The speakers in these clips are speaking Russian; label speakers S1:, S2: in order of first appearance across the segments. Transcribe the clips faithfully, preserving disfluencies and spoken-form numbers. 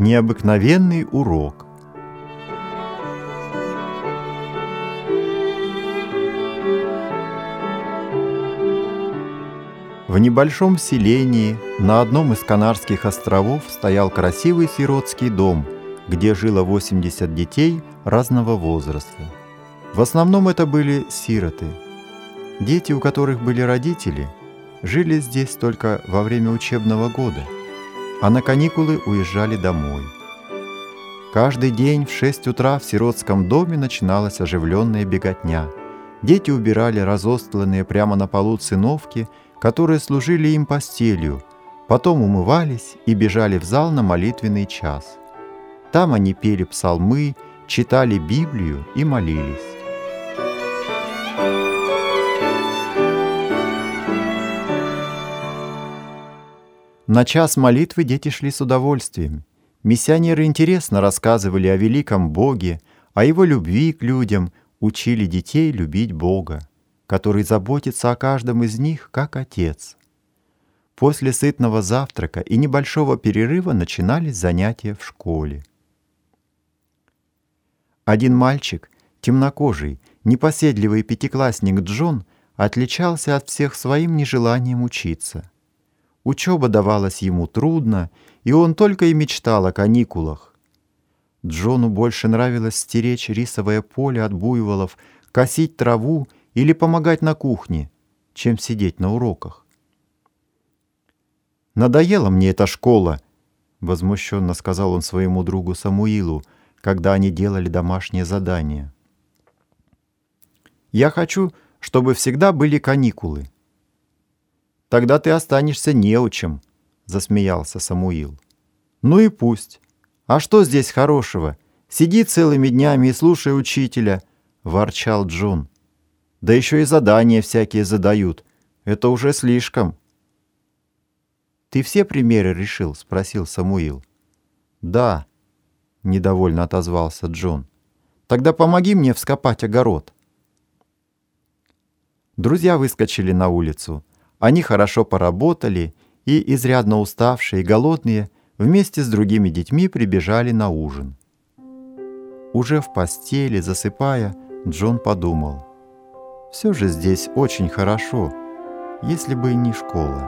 S1: Необыкновенный урок. В небольшом селении на одном из Канарских островов стоял красивый сиротский дом, где жило восемьдесят детей разного возраста. В основном это были сироты. Дети, у которых были родители, жили здесь только во время учебного года, а на каникулы уезжали домой. Каждый день в шесть утра в сиротском доме начиналась оживленная беготня. Дети убирали разостланные прямо на полу циновки, которые служили им постелью, потом умывались и бежали в зал на молитвенный час. Там они пели псалмы, читали Библию и молились. На час молитвы дети шли с удовольствием. Миссионеры интересно рассказывали о великом Боге, о Его любви к людям, учили детей любить Бога, который заботится о каждом из них, как Отец. После сытного завтрака и небольшого перерыва начинались занятия в школе. Один мальчик, темнокожий, непоседливый пятиклассник Джон, отличался от всех своим нежеланием учиться. Учеба давалась ему трудно, и он только и мечтал о каникулах. Джону больше нравилось стеречь рисовое поле от буйволов, косить траву или помогать на кухне, чем сидеть на уроках. «Надоела мне эта школа», — возмущенно сказал он своему другу Самуилу, когда они делали домашнее задание. «Я хочу, чтобы всегда были каникулы». «Тогда ты останешься неучим», — засмеялся Самуил. «Ну и пусть. А что здесь хорошего? Сиди целыми днями и слушай учителя», — ворчал Джон. «Да еще и задания всякие задают. Это уже слишком». «Ты все примеры решил?» — спросил Самуил. «Да», — недовольно отозвался Джон. «Тогда помоги мне вскопать огород». Друзья выскочили на улицу. Они хорошо поработали, и, изрядно уставшие и голодные, вместе с другими детьми прибежали на ужин. Уже в постели, засыпая, Джон подумал: «Все же здесь очень хорошо, если бы не школа».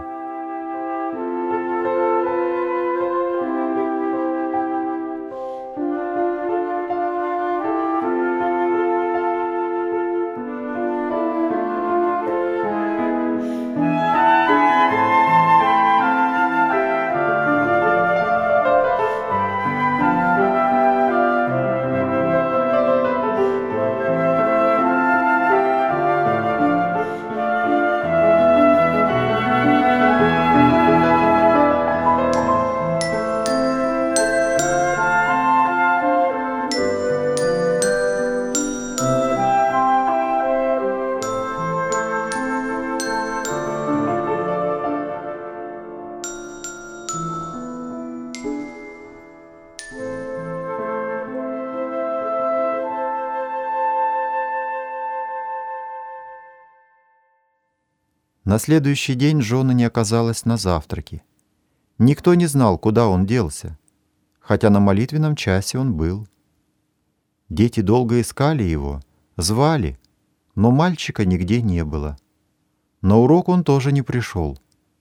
S1: На следующий день Джона не оказалось на завтраке. Никто не знал, куда он делся, хотя на молитвенном часе он был. Дети долго искали его, звали, но мальчика нигде не было. На урок он тоже не пришел.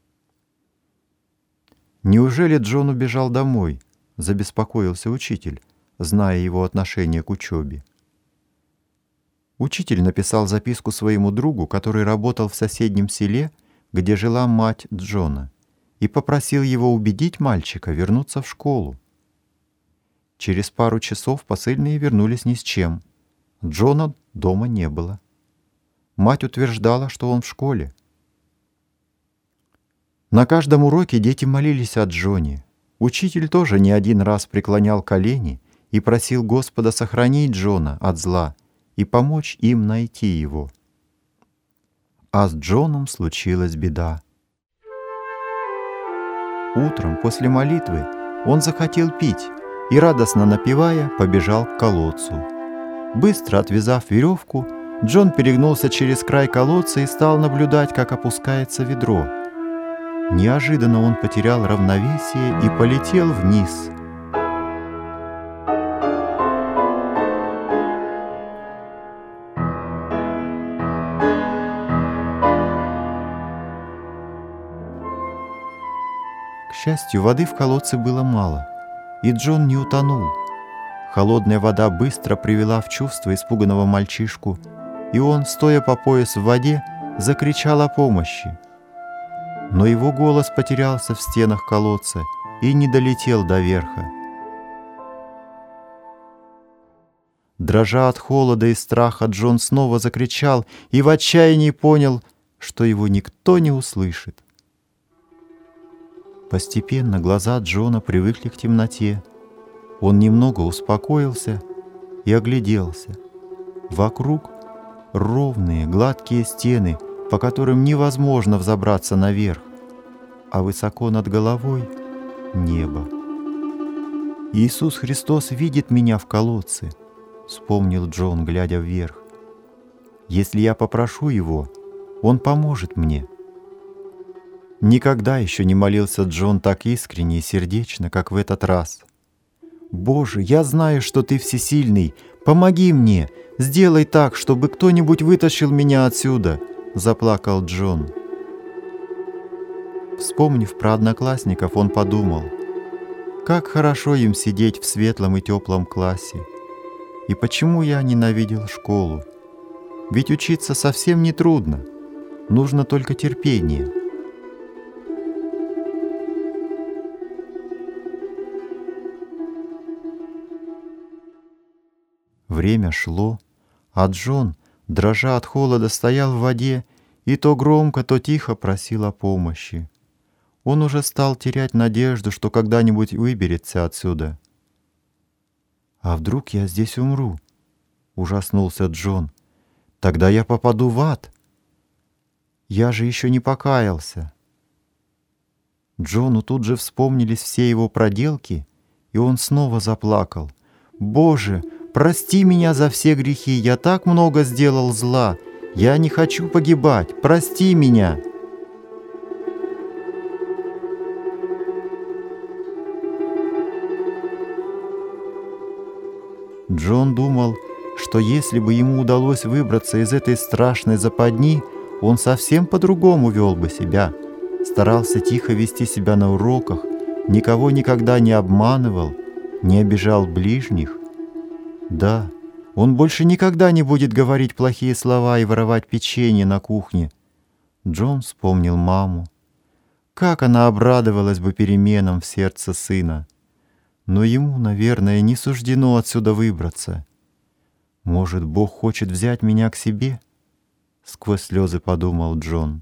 S1: «Неужели Джон убежал домой?» — забеспокоился учитель, зная его отношение к учебе. Учитель написал записку своему другу, который работал в соседнем селе, где жила мать Джона, и попросил его убедить мальчика вернуться в школу. Через пару часов посыльные вернулись ни с чем. Джона дома не было. Мать утверждала, что он в школе. На каждом уроке дети молились о Джоне. Учитель тоже не один раз преклонял колени и просил Господа сохранить Джона от зла и помочь им найти его. А с Джоном случилась беда. Утром после молитвы он захотел пить и, радостно напевая, побежал к колодцу. Быстро отвязав веревку, Джон перегнулся через край колодца и стал наблюдать, как опускается ведро. Неожиданно он потерял равновесие и полетел вниз. счастью, воды в колодце было мало, и Джон не утонул. Холодная вода быстро привела в чувство испуганного мальчишку, и он, стоя по пояс в воде, закричал о помощи. Но его голос потерялся в стенах колодца и не долетел до верха. Дрожа от холода и страха, Джон снова закричал и в отчаянии понял, что его никто не услышит. Постепенно глаза Джона привыкли к темноте. Он немного успокоился и огляделся. Вокруг ровные, гладкие стены, по которым невозможно взобраться наверх, а высоко над головой — небо. «Иисус Христос видит меня в колодце», — вспомнил Джон, глядя вверх. «Если я попрошу Его, Он поможет мне». Никогда еще не молился Джон так искренне и сердечно, как в этот раз. «Боже, я знаю, что Ты всесильный. Помоги мне, сделай так, чтобы кто-нибудь вытащил меня отсюда», — заплакал Джон. Вспомнив про одноклассников, он подумал, как хорошо им сидеть в светлом и теплом классе. И почему я ненавидел школу? Ведь учиться совсем не трудно, нужно только терпение. Время шло, а Джон, дрожа от холода, стоял в воде и то громко, то тихо просил о помощи. Он уже стал терять надежду, что когда-нибудь выберется отсюда. «А вдруг я здесь умру?» — ужаснулся Джон. «Тогда я попаду в ад. Я же еще не покаялся». Джону тут же вспомнились все его проделки, и он снова заплакал. «Боже, прости меня за все грехи, я так много сделал зла. Я не хочу погибать, прости меня». Джон думал, что если бы ему удалось выбраться из этой страшной западни, он совсем по-другому вел бы себя, старался тихо вести себя на уроках, никого никогда не обманывал, не обижал ближних. Да, он больше никогда не будет говорить плохие слова и воровать печенье на кухне. Джон вспомнил маму. Как она обрадовалась бы переменам в сердце сына. Но ему, наверное, не суждено отсюда выбраться. «Может, Бог хочет взять меня к себе?» — сквозь слезы подумал Джон.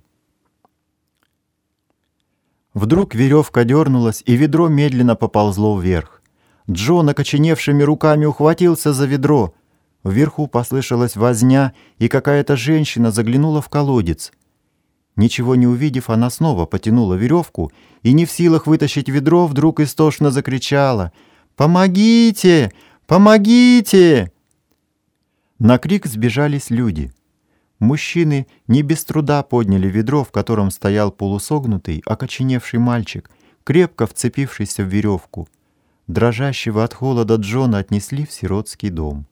S1: Вдруг веревка дернулась, и ведро медленно поползло вверх. Джон окоченевшими руками ухватился за ведро. Вверху послышалась возня, и какая-то женщина заглянула в колодец. Ничего не увидев, она снова потянула веревку и, не в силах вытащить ведро, вдруг истошно закричала: «Помогите! Помогите!» На крик сбежались люди. Мужчины не без труда подняли ведро, в котором стоял полусогнутый, окоченевший мальчик, крепко вцепившийся в веревку. Дрожащего от холода Джона отнесли в сиротский дом.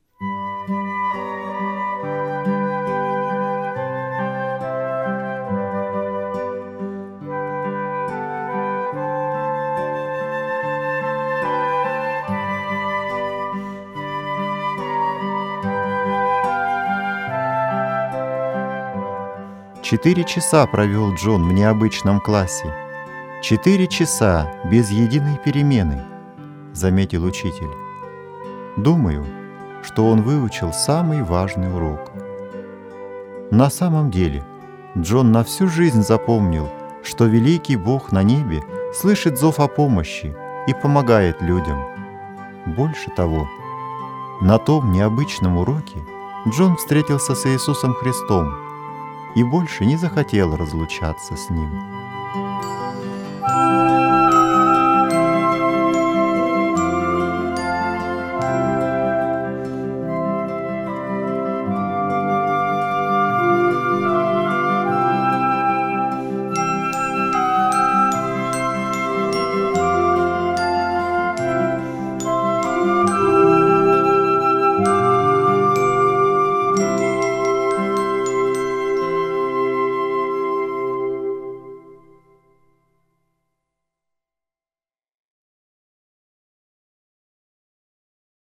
S1: Четыре часа провел Джон в необычном классе. Четыре часа без единой перемены, заметил учитель. Думаю, что он выучил самый важный урок. На самом деле, Джон на всю жизнь запомнил, что великий Бог на небе слышит зов о помощи и помогает людям. Больше того, на том необычном уроке Джон встретился с Иисусом Христом и больше не захотел разлучаться с Ним.